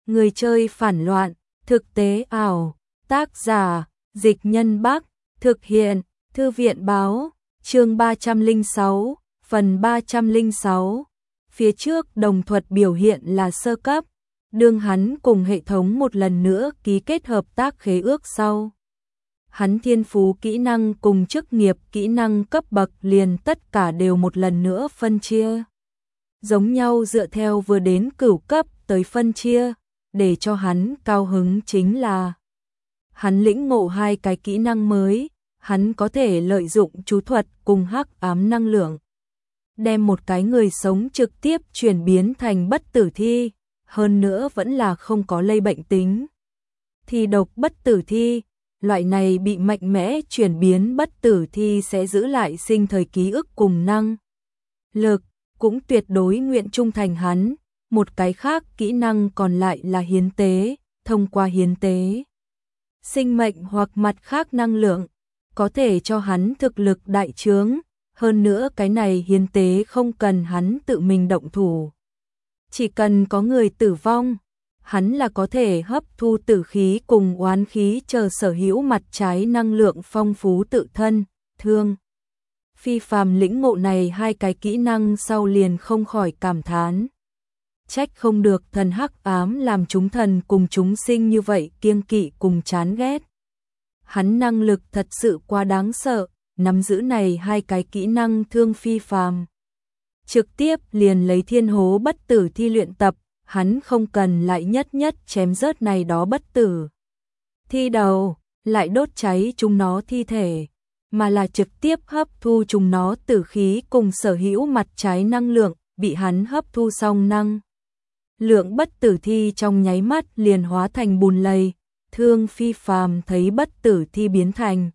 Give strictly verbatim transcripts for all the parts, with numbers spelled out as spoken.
Người chơi phản loạn, thực tế ảo, tác giả, Dịch Nhân Bắc, thực hiện, Thư viện báo, chương ba trăm lẻ sáu, phần ba trăm lẻ sáu. Phía trước đồng thuật biểu hiện là sơ cấp, đương hắn cùng hệ thống một lần nữa ký kết hợp tác khế ước sau. Hắn thiên phú kỹ năng cùng chức nghiệp kỹ năng cấp bậc liền tất cả đều một lần nữa phân chia. Giống nhau dựa theo vừa đến cửu cấp tới phân chia, để cho hắn cao hứng chính là hắn lĩnh ngộ hai cái kỹ năng mới, hắn có thể lợi dụng chú thuật cùng hắc ám năng lượng, đem một cái người sống trực tiếp chuyển biến thành bất tử thi, hơn nữa vẫn là không có lây bệnh tính. Thi độc bất tử thi, loại này bị mạnh mẽ chuyển biến bất tử thi sẽ giữ lại sinh thời ký ức cùng năng lực, cũng tuyệt đối nguyện trung thành hắn. Một cái khác kỹ năng còn lại là hiến tế, thông qua hiến tế sinh mệnh hoặc mặt khác năng lượng, có thể cho hắn thực lực đại trướng, hơn nữa cái này hiến tế không cần hắn tự mình động thủ. Chỉ cần có người tử vong, hắn là có thể hấp thu tử khí cùng oán khí chờ sở hữu mặt trái năng lượng phong phú tự thân, thương. Phi phàm lĩnh ngộ này hai cái kỹ năng sau liền không khỏi cảm thán. Trách không được thần hắc ám làm chúng thần cùng chúng sinh như vậy kiêng kỵ cùng chán ghét. Hắn năng lực thật sự quá đáng sợ, nắm giữ này hai cái kỹ năng thương phi phàm. Trực tiếp liền lấy thiên hố bất tử thi luyện tập, hắn không cần lại nhất nhất chém rớt này đó bất tử thi đầu, lại đốt cháy chúng nó thi thể, mà là trực tiếp hấp thu chúng nó tử khí cùng sở hữu mặt trái năng lượng, bị hắn hấp thu xong năng lượng bất tử thi trong nháy mắt liền hóa thành bùn lầy. Thương phi phàm thấy bất tử thi biến thành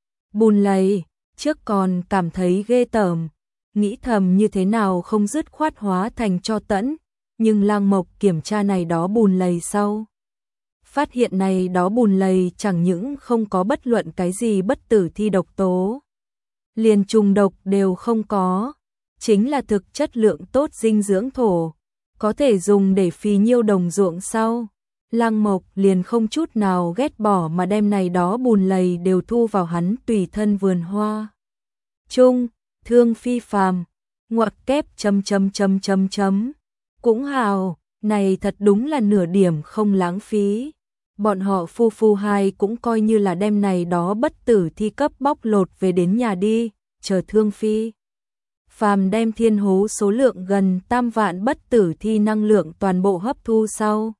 bùn lầy, trước còn cảm thấy ghê tởm, nghĩ thầm như thế nào không dứt khoát hóa thành tro tẫn, nhưng Lang Mộc kiểm tra này đó bùn lầy sau, phát hiện này đó bùn lầy chẳng những không có bất luận cái gì bất tử thi độc tố, liền trùng độc đều không có, chính là thực chất lượng tốt dinh dưỡng thổ, có thể dùng để phì nhiêu đồng ruộng sau. Lang Mộc liền không chút nào ghét bỏ mà đem này đó bùn lầy đều thu vào hắn tùy thân vườn hoa. Trung, thương phi phàm, ngoặc kép chấm chấm chấm chấm chấm. Cũng hào, này thật đúng là nửa điểm không lãng phí. Bọn họ phu phu hai cũng coi như là đem này đó bất tử thi cấp bóc lột về đến nhà đi, chờ thương phi phàm đem thiên hố số lượng gần tam vạn bất tử thi năng lượng toàn bộ hấp thu sau.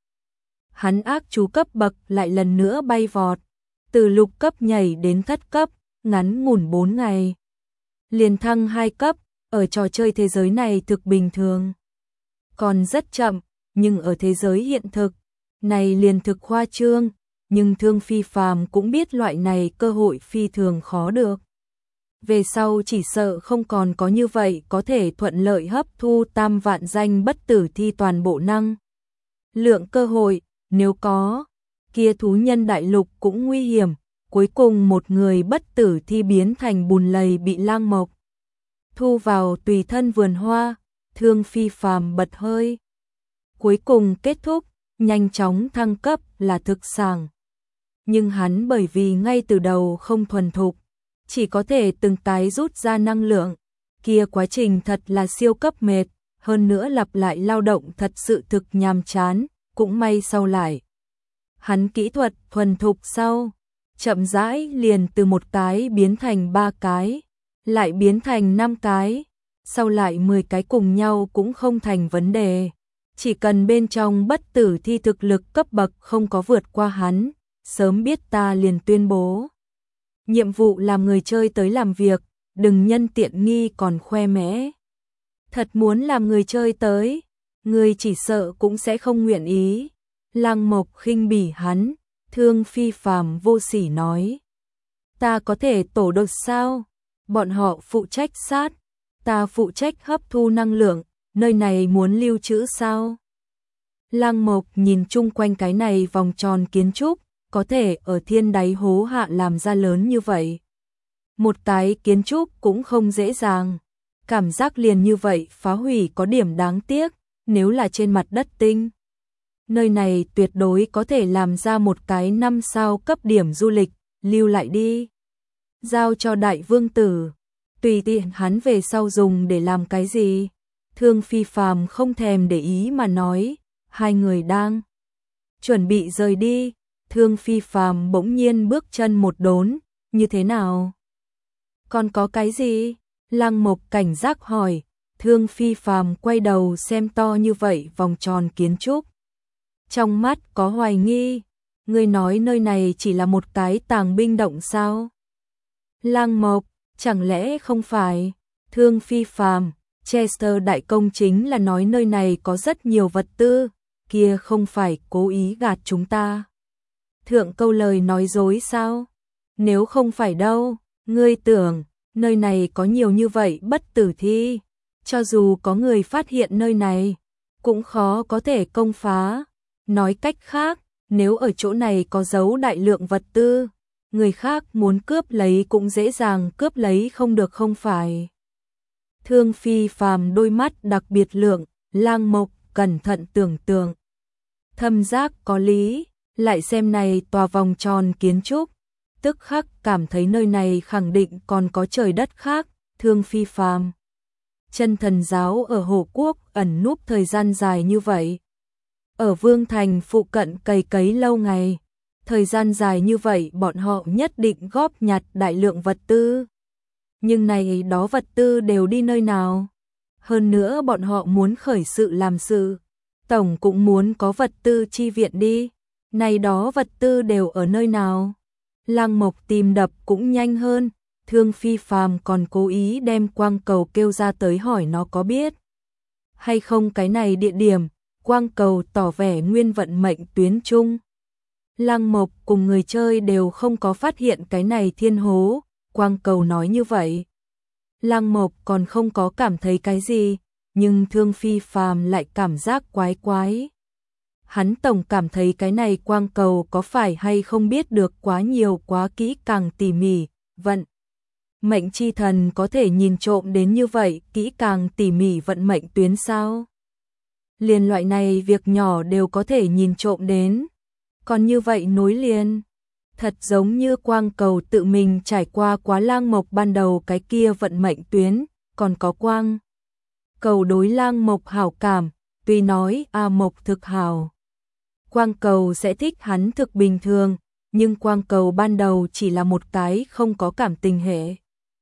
Hắn ác chú cấp bậc lại lần nữa bay vọt, từ lục cấp nhảy đến thất cấp, ngắn ngủn bốn ngày. Liền thăng hai cấp, ở trò chơi thế giới này thực bình thường. Còn rất chậm, nhưng ở thế giới hiện thực, này liền thực khoa trương, nhưng thương phi phàm cũng biết loại này cơ hội phi thường khó được. Về sau chỉ sợ không còn có như vậy có thể thuận lợi hấp thu tam vạn danh bất tử thi toàn bộ năng lượng cơ hội, nếu có, kia thú nhân đại lục cũng nguy hiểm, cuối cùng một người bất tử thi biến thành bùn lầy bị Lang Mộc thu vào tùy thân vườn hoa, thương phi phàm bật hơi. Cuối cùng kết thúc, nhanh chóng thăng cấp là thực sảng. Nhưng hắn bởi vì ngay từ đầu không thuần thục, chỉ có thể từng cái rút ra năng lượng, kia quá trình thật là siêu cấp mệt, hơn nữa lặp lại lao động thật sự thực nhàm chán, cũng may sau lại. Hắn kỹ thuật thuần thục sau, chậm rãi liền từ một cái biến thành ba cái, lại biến thành năm cái, sau lại mười cái cùng nhau cũng không thành vấn đề. Chỉ cần bên trong bất tử thi thực lực cấp bậc không có vượt qua hắn, sớm biết ta liền tuyên bố. Nhiệm vụ làm người chơi tới làm việc, đừng nhân tiện nghi còn khoe mẽ. Thật muốn làm người chơi tới, người chỉ sợ cũng sẽ không nguyện ý. Lang Mộc khinh bỉ hắn, thương phi phàm vô sỉ nói. Ta có thể tổ đột sao? Bọn họ phụ trách sát, ta phụ trách hấp thu năng lượng, nơi này muốn lưu trữ sao? Lang Mộc nhìn chung quanh cái này vòng tròn kiến trúc, có thể ở thiên đáy hố hạ làm ra lớn như vậy. Một cái kiến trúc cũng không dễ dàng, cảm giác liền như vậy phá hủy có điểm đáng tiếc, nếu là trên mặt đất tinh. nơi này tuyệt đối có thể làm ra một cái năm sao cấp điểm du lịch, lưu lại đi. Giao cho đại vương tử, tùy tiện hắn về sau dùng để làm cái gì. Thương Phi Phàm không thèm để ý mà nói, hai người đang chuẩn bị rời đi, Thương Phi Phàm bỗng nhiên bước chân một đốn, như thế nào? Còn có cái gì? Lăng Mộc cảnh giác hỏi, Thương Phi Phàm quay đầu xem to như vậy vòng tròn kiến trúc. Trong mắt có hoài nghi, ngươi nói nơi này chỉ là một cái tàng binh động sao? Lăng Mộc, chẳng lẽ không phải? Thương Phi Phàm, Chester đại công chính là nói nơi này có rất nhiều vật tư, kia không phải cố ý gạt chúng ta. Thượng câu lời nói dối sao? Nếu không phải đâu, ngươi tưởng, nơi này có nhiều như vậy bất tử thi, cho dù có người phát hiện nơi này, cũng khó có thể công phá. Nói cách khác, nếu ở chỗ này có giấu đại lượng vật tư, người khác muốn cướp lấy cũng dễ dàng cướp lấy không được không phải. Thương Phi Phàm đôi mắt đặc biệt lượng, Lang Mộc cẩn thận tưởng tượng. Thâm giác có lý, lại xem này tòa vòng tròn kiến trúc, tức khắc cảm thấy nơi này khẳng định còn có trời đất khác. Thương Phi Phàm, chân thần giáo ở Hồ Quốc ẩn núp thời gian dài như vậy, ở Vương Thành phụ cận cày cấy lâu ngày, thời gian dài như vậy bọn họ nhất định góp nhặt đại lượng vật tư. Nhưng này đó vật tư đều đi nơi nào? Hơn nữa bọn họ muốn khởi sự làm sự, tổng cũng muốn có vật tư chi viện đi. Này đó vật tư đều ở nơi nào? Lăng Mộc tìm đập cũng nhanh hơn, Thương Phi Phàm còn cố ý đem quang cầu kêu ra tới hỏi nó có biết hay không cái này địa điểm. Quang cầu tỏ vẻ nguyên vận mệnh tuyến chung. Lăng Mộc cùng người chơi đều không có phát hiện cái này thiên hố, quang cầu nói như vậy. Lăng Mộc còn không có cảm thấy cái gì, nhưng Thương Phi Phàm lại cảm giác quái quái. Hắn tổng cảm thấy cái này quang cầu có phải hay không biết được quá nhiều quá kỹ càng tỉ mỉ, vận mệnh chi thần có thể nhìn trộm đến như vậy, kỹ càng tỉ mỉ vận mệnh tuyến sao? Liền loại này việc nhỏ đều có thể nhìn trộm đến, còn như vậy nối liền, thật giống như quang cầu tự mình trải qua quá Lang Mộc ban đầu cái kia vận mệnh tuyến, còn có quang cầu đối Lang Mộc hảo cảm, tuy nói A Mộc thực hảo, quang cầu sẽ thích hắn thực bình thường, nhưng quang cầu ban đầu chỉ là một cái không có cảm tình hệ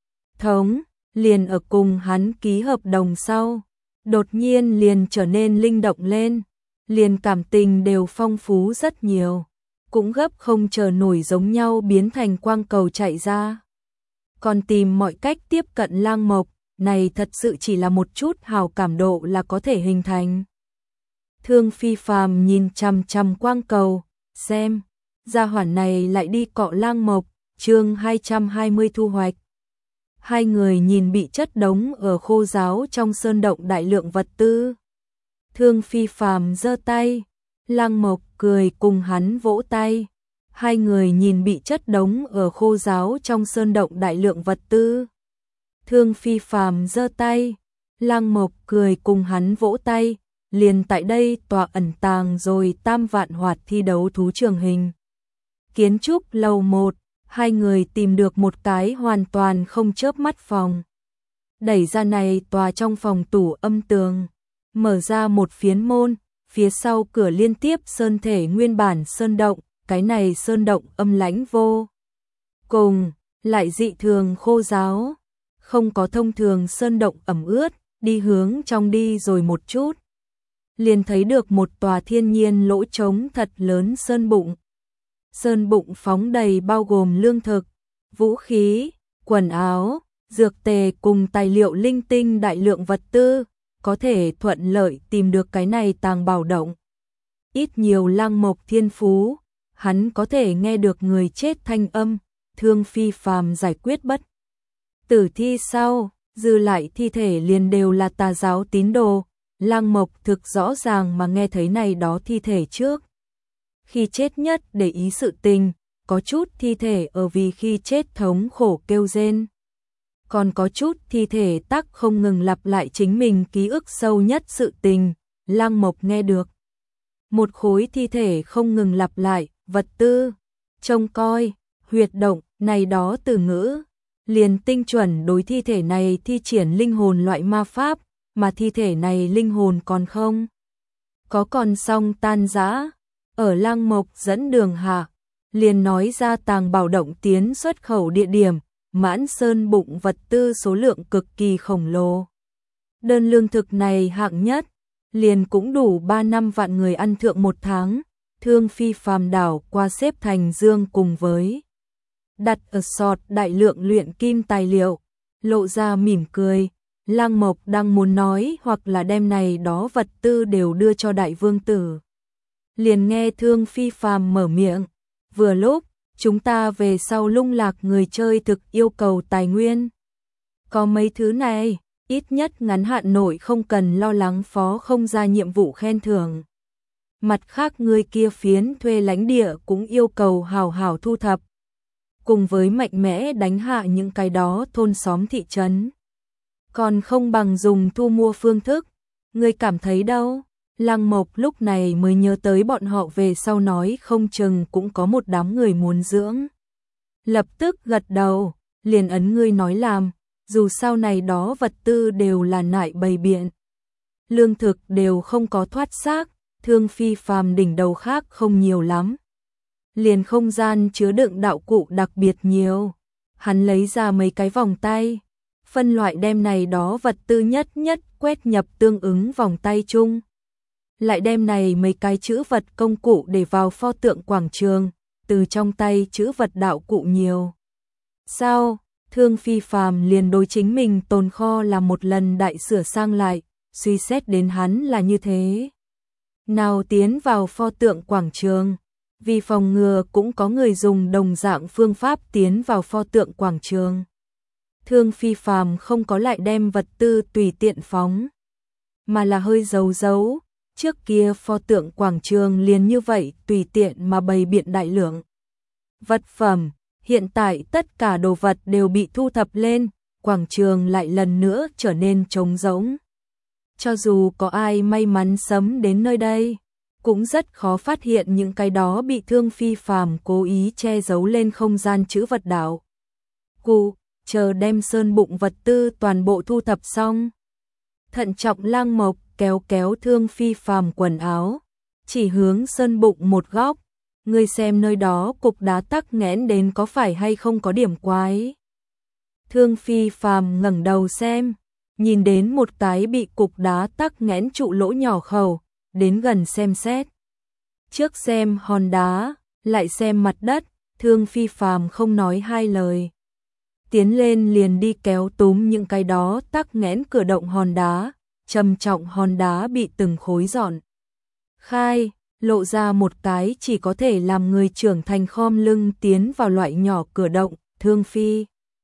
thống, liền ở cùng hắn ký hợp đồng sau, đột nhiên liền trở nên linh động lên, liền cảm tình đều phong phú rất nhiều, cũng gấp không chờ nổi giống nhau biến thành quang cầu chạy ra. Còn tìm mọi cách tiếp cận Lang Mộc, này thật sự chỉ là một chút hào cảm độ là có thể hình thành. Thương Phi Phàm nhìn chằm chằm quang cầu, xem, gia hỏa này lại đi cọ Lang Mộc, chương hai trăm hai mươi thu hoạch. Hai người nhìn bị chất đống ở khô giáo trong sơn động đại lượng vật tư. Thương Phi Phàm giơ tay, Lang Mộc cười cùng hắn vỗ tay. Hai người nhìn bị chất đống ở khô giáo trong sơn động đại lượng vật tư. Thương Phi Phàm giơ tay, Lang Mộc cười cùng hắn vỗ tay. Liền tại đây tòa ẩn tàng rồi tam vạn hoạt thi đấu thú trường hình. Kiến trúc lầu một, hai người tìm được một cái hoàn toàn không chớp mắt phòng. Đẩy ra này tòa trong phòng tủ âm tường, mở ra một phiến môn, phía sau cửa liên tiếp sơn thể nguyên bản sơn động, cái này sơn động âm lãnh vô cùng, lại dị thường khô ráo, không có thông thường sơn động ẩm ướt, đi hướng trong đi rồi một chút. Liền thấy được một tòa thiên nhiên lỗ trống thật lớn sơn bụng. Sơn bụng phóng đầy bao gồm lương thực, vũ khí, quần áo, dược tề cùng tài liệu linh tinh đại lượng vật tư, có thể thuận lợi tìm được cái này tàng bảo động. Ít nhiều Lang Mộc thiên phú, hắn có thể nghe được người chết thanh âm, Thương Phi Phàm giải quyết bất tử thi sau, dư lại thi thể liền đều là tà giáo tín đồ. Lang Mộc thực rõ ràng mà nghe thấy này đó thi thể trước. Khi chết nhất để ý sự tình, có chút thi thể ở vì khi chết thống khổ kêu rên. Còn có chút thi thể tắc không ngừng lặp lại chính mình ký ức sâu nhất sự tình, Lang Mộc nghe được. Một khối thi thể không ngừng lặp lại, vật tư, trông coi, huyệt động, này đó từ ngữ, liền tinh chuẩn đối thi thể này thi triển linh hồn loại ma pháp, mà thi thể này linh hồn còn không. Có còn xong tan rã, ở Lăng Mộc dẫn đường hạ, liền nói ra tàng bảo động tiến xuất khẩu địa điểm, Mãn Sơn bụng vật tư số lượng cực kỳ khổng lồ. Đơn lương thực này hạng nhất, liền cũng đủ ba năm vạn người ăn thượng một tháng, thương phi phàm đảo qua xếp thành dương cùng với đặt ở sọt đại lượng luyện kim tài liệu, lộ ra mỉm cười. Lăng Mộc đang muốn nói hoặc là đem này đó vật tư đều đưa cho đại vương tử. Liền nghe thương phi phàm mở miệng, vừa lúc, chúng ta về sau lung lạc người chơi thực yêu cầu tài nguyên. Có mấy thứ này, ít nhất ngắn hạn nội không cần lo lắng phó không ra nhiệm vụ khen thưởng. Mặt khác người kia phiến thuê lãnh địa cũng yêu cầu hào hào thu thập. Cùng với mạnh mẽ đánh hạ những cái đó thôn xóm thị trấn. Còn không bằng dùng thu mua phương thức. Người cảm thấy đâu? Lăng Mộc lúc này mới nhớ tới bọn họ về sau nói không chừng cũng có một đám người muốn dưỡng. Lập tức gật đầu, liền ấn ngươi nói làm, dù sau này đó vật tư đều là nại bày biện. Lương thực đều không có thoát xác, thương phi phàm đỉnh đầu khác không nhiều lắm. Liền không gian chứa đựng đạo cụ đặc biệt nhiều. Hắn lấy ra mấy cái vòng tay, phân loại đem này đó vật tư nhất nhất quét nhập tương ứng vòng tay chung. Lại đem này mấy cái chữ vật công cụ để vào pho tượng quảng trường, từ trong tay chữ vật đạo cụ nhiều. Sau, thương phi phàm liền đối chính mình tồn kho là một lần đại sửa sang lại, suy xét đến hắn là như thế. Nào tiến vào pho tượng quảng trường, vì phòng ngừa cũng có người dùng đồng dạng phương pháp tiến vào pho tượng quảng trường. Thương phi phàm không có lại đem vật tư tùy tiện phóng, mà là hơi giấu giấu. Trước kia pho tượng quảng trường liền như vậy tùy tiện mà bày biện đại lượng vật phẩm, hiện tại tất cả đồ vật đều bị thu thập lên, quảng trường lại lần nữa trở nên trống rỗng. Cho dù có ai may mắn sớm đến nơi đây, cũng rất khó phát hiện những cái đó bị thương phi phàm cố ý che giấu lên không gian chữ vật đạo cụ, chờ đem sơn bụng vật tư toàn bộ thu thập xong. Thận trọng Lăng Mộc kéo kéo thương phi phàm quần áo, chỉ hướng sơn bụng một góc, ngươi xem nơi đó cục đá tắc nghẽn đến có phải hay không có điểm quái. Thương phi phàm ngẩng đầu xem, nhìn đến một cái bị cục đá tắc nghẽn trụ lỗ nhỏ khẩu, đến gần xem xét. Trước xem hòn đá, lại xem mặt đất, thương phi phàm không nói hai lời. Tiến lên liền đi kéo túm những cái đó tắc nghẽn cửa động hòn đá. Trầm trọng hòn đá bị từng khối dọn khai, lộ ra một cái chỉ có thể làm người trưởng thành khom lưng tiến vào loại nhỏ cửa động. Thương phi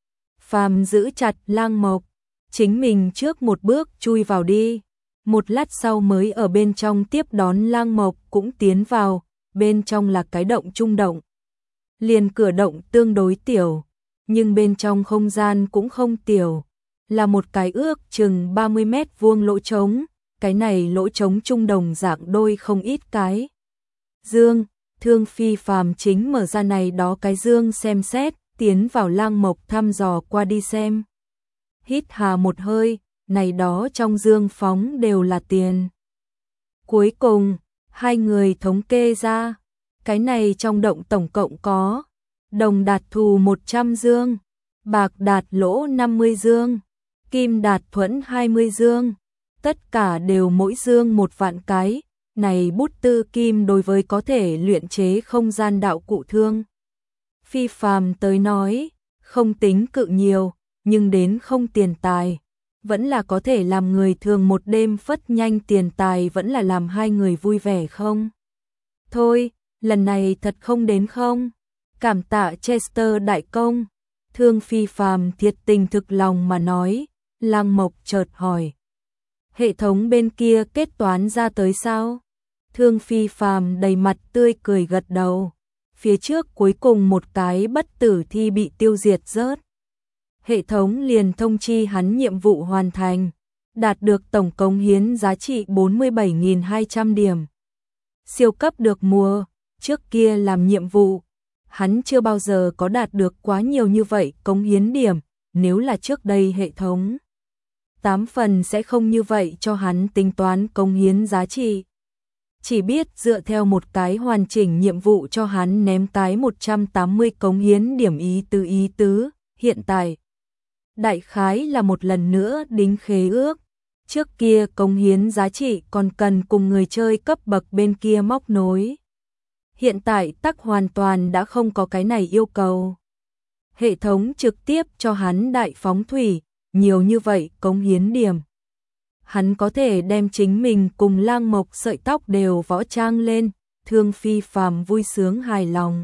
phàm giữ chặt Lăng Mộc, chính mình trước một bước chui vào đi, một lát sau mới ở bên trong tiếp đón Lăng Mộc cũng tiến vào. Bên trong là cái động trung động, liền cửa động tương đối tiểu, nhưng bên trong không gian cũng không tiểu. Là một cái ước chừng ba mươi mét vuông lỗ trống, cái này lỗ trống trung đồng dạng đôi không ít cái dương. Thương phi phàm chính mở ra này đó cái dương xem xét, tiến vào Lăng Mộc thăm dò qua đi xem. Hít hà một hơi, này đó trong dương phóng đều là tiền. Cuối cùng, hai người thống kê ra, cái này trong động tổng cộng có đồng đạt thù một trăm dương, bạc đạt lỗ năm mươi dương, kim đạt thuẫn hai mươi dương, tất cả đều mỗi dương một vạn cái. Này bút tư kim đối với có thể luyện chế không gian đạo cụ thương phi phàm tới nói, không tính cự nhiều, nhưng đến không tiền tài, vẫn là có thể làm người thường một đêm phất nhanh tiền tài, vẫn là làm hai người vui vẻ không. Thôi, lần này thật không đến không. Cảm tạ Chester đại công. Thương phi phàm thiệt tình thực lòng mà nói. Lăng Mộc chợt hỏi, hệ thống bên kia kết toán ra tới sao? Thương phi phàm đầy mặt tươi cười gật đầu. Phía trước cuối cùng một cái bất tử thi bị tiêu diệt rớt. Hệ thống liền thông chi hắn nhiệm vụ hoàn thành, đạt được tổng cống hiến giá trị bốn mươi bảy nghìn hai trăm điểm. siêu cấp được mua, trước kia làm nhiệm vụ, hắn chưa bao giờ có đạt được quá nhiều như vậy cống hiến điểm, nếu là trước đây hệ thống tám phần sẽ không như vậy cho hắn tính toán cống hiến giá trị. Chỉ biết dựa theo một cái hoàn chỉnh nhiệm vụ cho hắn ném cái một trăm tám mươi cống hiến điểm ý tứ ý tứ, hiện tại đại khái là một lần nữa đính khế ước. Trước kia cống hiến giá trị còn cần cùng người chơi cấp bậc bên kia móc nối. Hiện tại tắc hoàn toàn đã không có cái này yêu cầu. Hệ thống trực tiếp cho hắn đại phóng thủy, nhiều như vậy cống hiến điểm. Hắn có thể đem chính mình cùng Lang Mộc sợi tóc đều võ trang lên, Thương Phi Phàm vui sướng hài lòng.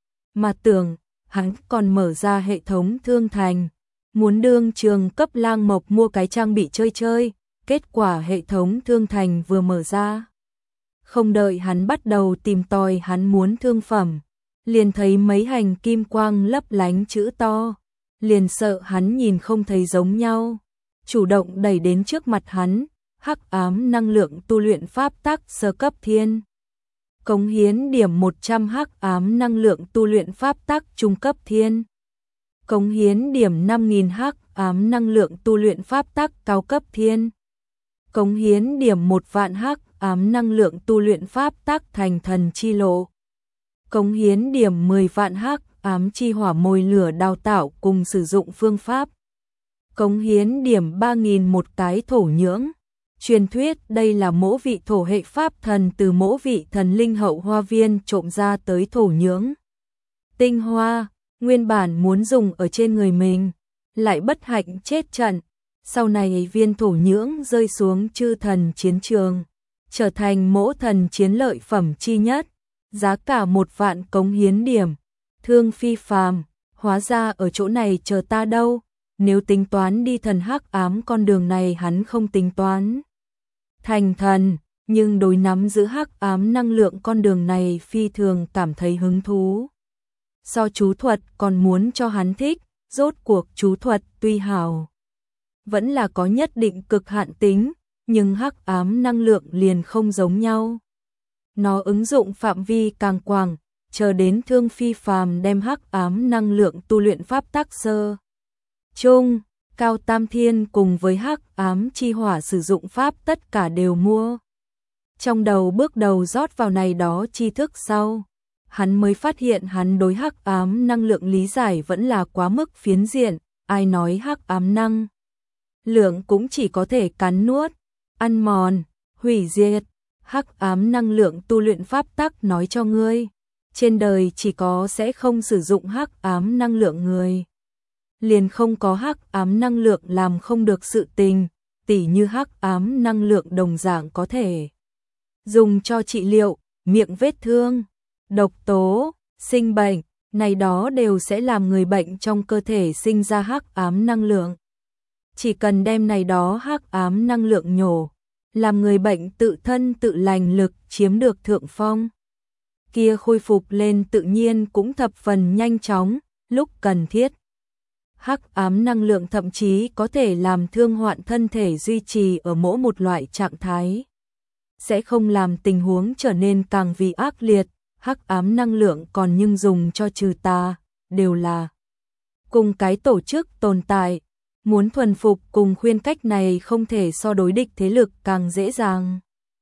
Mà tưởng, hắn còn mở ra hệ thống thương thành, muốn đương trường cấp Lang Mộc mua cái trang bị chơi chơi, kết quả hệ thống thương thành vừa mở ra. Không đợi hắn bắt đầu tìm tòi hắn muốn thương phẩm, liền thấy mấy hành kim quang lấp lánh chữ to, liền sợ hắn nhìn không thấy giống nhau. Chủ động đẩy đến trước mặt hắn, hắc ám năng lượng tu luyện pháp tắc sơ cấp thiên. Cống hiến điểm một trăm hắc ám năng lượng tu luyện pháp tắc trung cấp thiên. Cống hiến điểm năm nghìn hắc ám năng lượng tu luyện pháp tắc cao cấp thiên. Cống hiến điểm một vạn hắc ám năng lượng tu luyện pháp tắc thành thần chi lộ. Cống hiến điểm mười vạn hắc ám chi hỏa mồi lửa đào tạo cùng sử dụng phương pháp. Cống hiến điểm ba nghìn một cái thổ nhưỡng. Truyền thuyết đây là mỗ vị thổ hệ pháp thần từ mỗ vị thần linh hậu hoa viên trộm ra tới thổ nhưỡng. Tinh hoa, nguyên bản muốn dùng ở trên người mình, lại bất hạnh chết trận. Sau này viên thổ nhưỡng rơi xuống chư thần chiến trường, trở thành mỗ thần chiến lợi phẩm chi nhất, giá cả một vạn cống hiến điểm. Thương Phi Phàm, hóa ra ở chỗ này chờ ta đâu. Nếu tính toán đi thần hắc ám con đường này hắn không tính toán thành thần, nhưng đối nắm giữ hắc ám năng lượng con đường này phi thường cảm thấy hứng thú. So chú thuật còn muốn cho hắn thích, rốt cuộc chú thuật tuy hảo, vẫn là có nhất định cực hạn tính, nhưng hắc ám năng lượng liền không giống nhau. Nó ứng dụng phạm vi càng quảng, chờ đến Thương Phi Phàm đem hắc ám năng lượng tu luyện pháp tắc sơ Trung, Cao Tam Thiên cùng với hắc ám chi hỏa sử dụng pháp tất cả đều mua. Trong đầu bước đầu rót vào này đó tri thức sau, hắn mới phát hiện hắn đối hắc ám năng lượng lý giải vẫn là quá mức phiến diện, ai nói hắc ám năng lượng cũng chỉ có thể cắn nuốt, ăn mòn, hủy diệt. Hắc ám năng lượng tu luyện pháp tắc nói cho ngươi, trên đời chỉ có sẽ không sử dụng hắc ám năng lượng người. Liền không có hắc ám năng lượng làm không được sự tình, tỉ như hắc ám năng lượng đồng dạng có thể dùng cho trị liệu, miệng vết thương, độc tố, sinh bệnh, này đó đều sẽ làm người bệnh trong cơ thể sinh ra hắc ám năng lượng. Chỉ cần đem này đó hắc ám năng lượng nhổ, làm người bệnh tự thân tự lành lực chiếm được thượng phong. Kia khôi phục lên tự nhiên cũng thập phần nhanh chóng, lúc cần thiết. Hắc ám năng lượng thậm chí có thể làm thương hoạn thân thể duy trì ở mỗi một loại trạng thái. Sẽ không làm tình huống trở nên càng vì ác liệt, hắc ám năng lượng còn nhưng dùng cho trừ tà, đều là cùng cái tổ chức tồn tại. Muốn thuần phục cùng khuyên cách này không thể so đối địch thế lực càng dễ dàng.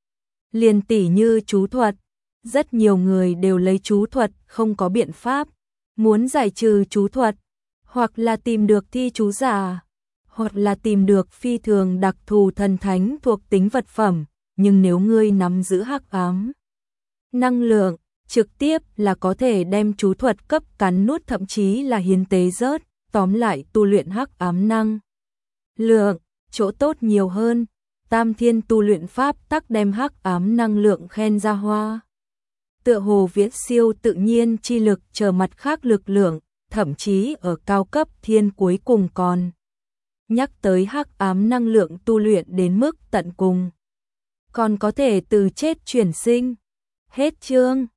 Liền tỉ như chú thuật, rất nhiều người đều lấy chú thuật không có biện pháp. Muốn giải trừ chú thuật, hoặc là tìm được thi chú giả, hoặc là tìm được phi thường đặc thù thần thánh thuộc tính vật phẩm, nhưng nếu ngươi nắm giữ hắc ám năng lượng, trực tiếp là có thể đem chú thuật cấp cắn nuốt thậm chí là hiến tế rớt, tóm lại tu luyện hắc ám năng lượng, chỗ tốt nhiều hơn. Tam Thiên tu luyện pháp tắc đem hắc ám năng lượng khen ra hoa. Tựa hồ viễn siêu tự nhiên chi lực chờ mặt khác lực lượng, thậm chí ở cao cấp thiên cuối cùng còn nhắc tới hắc ám năng lượng tu luyện đến mức tận cùng, còn có thể từ chết chuyển sinh. Hết chương.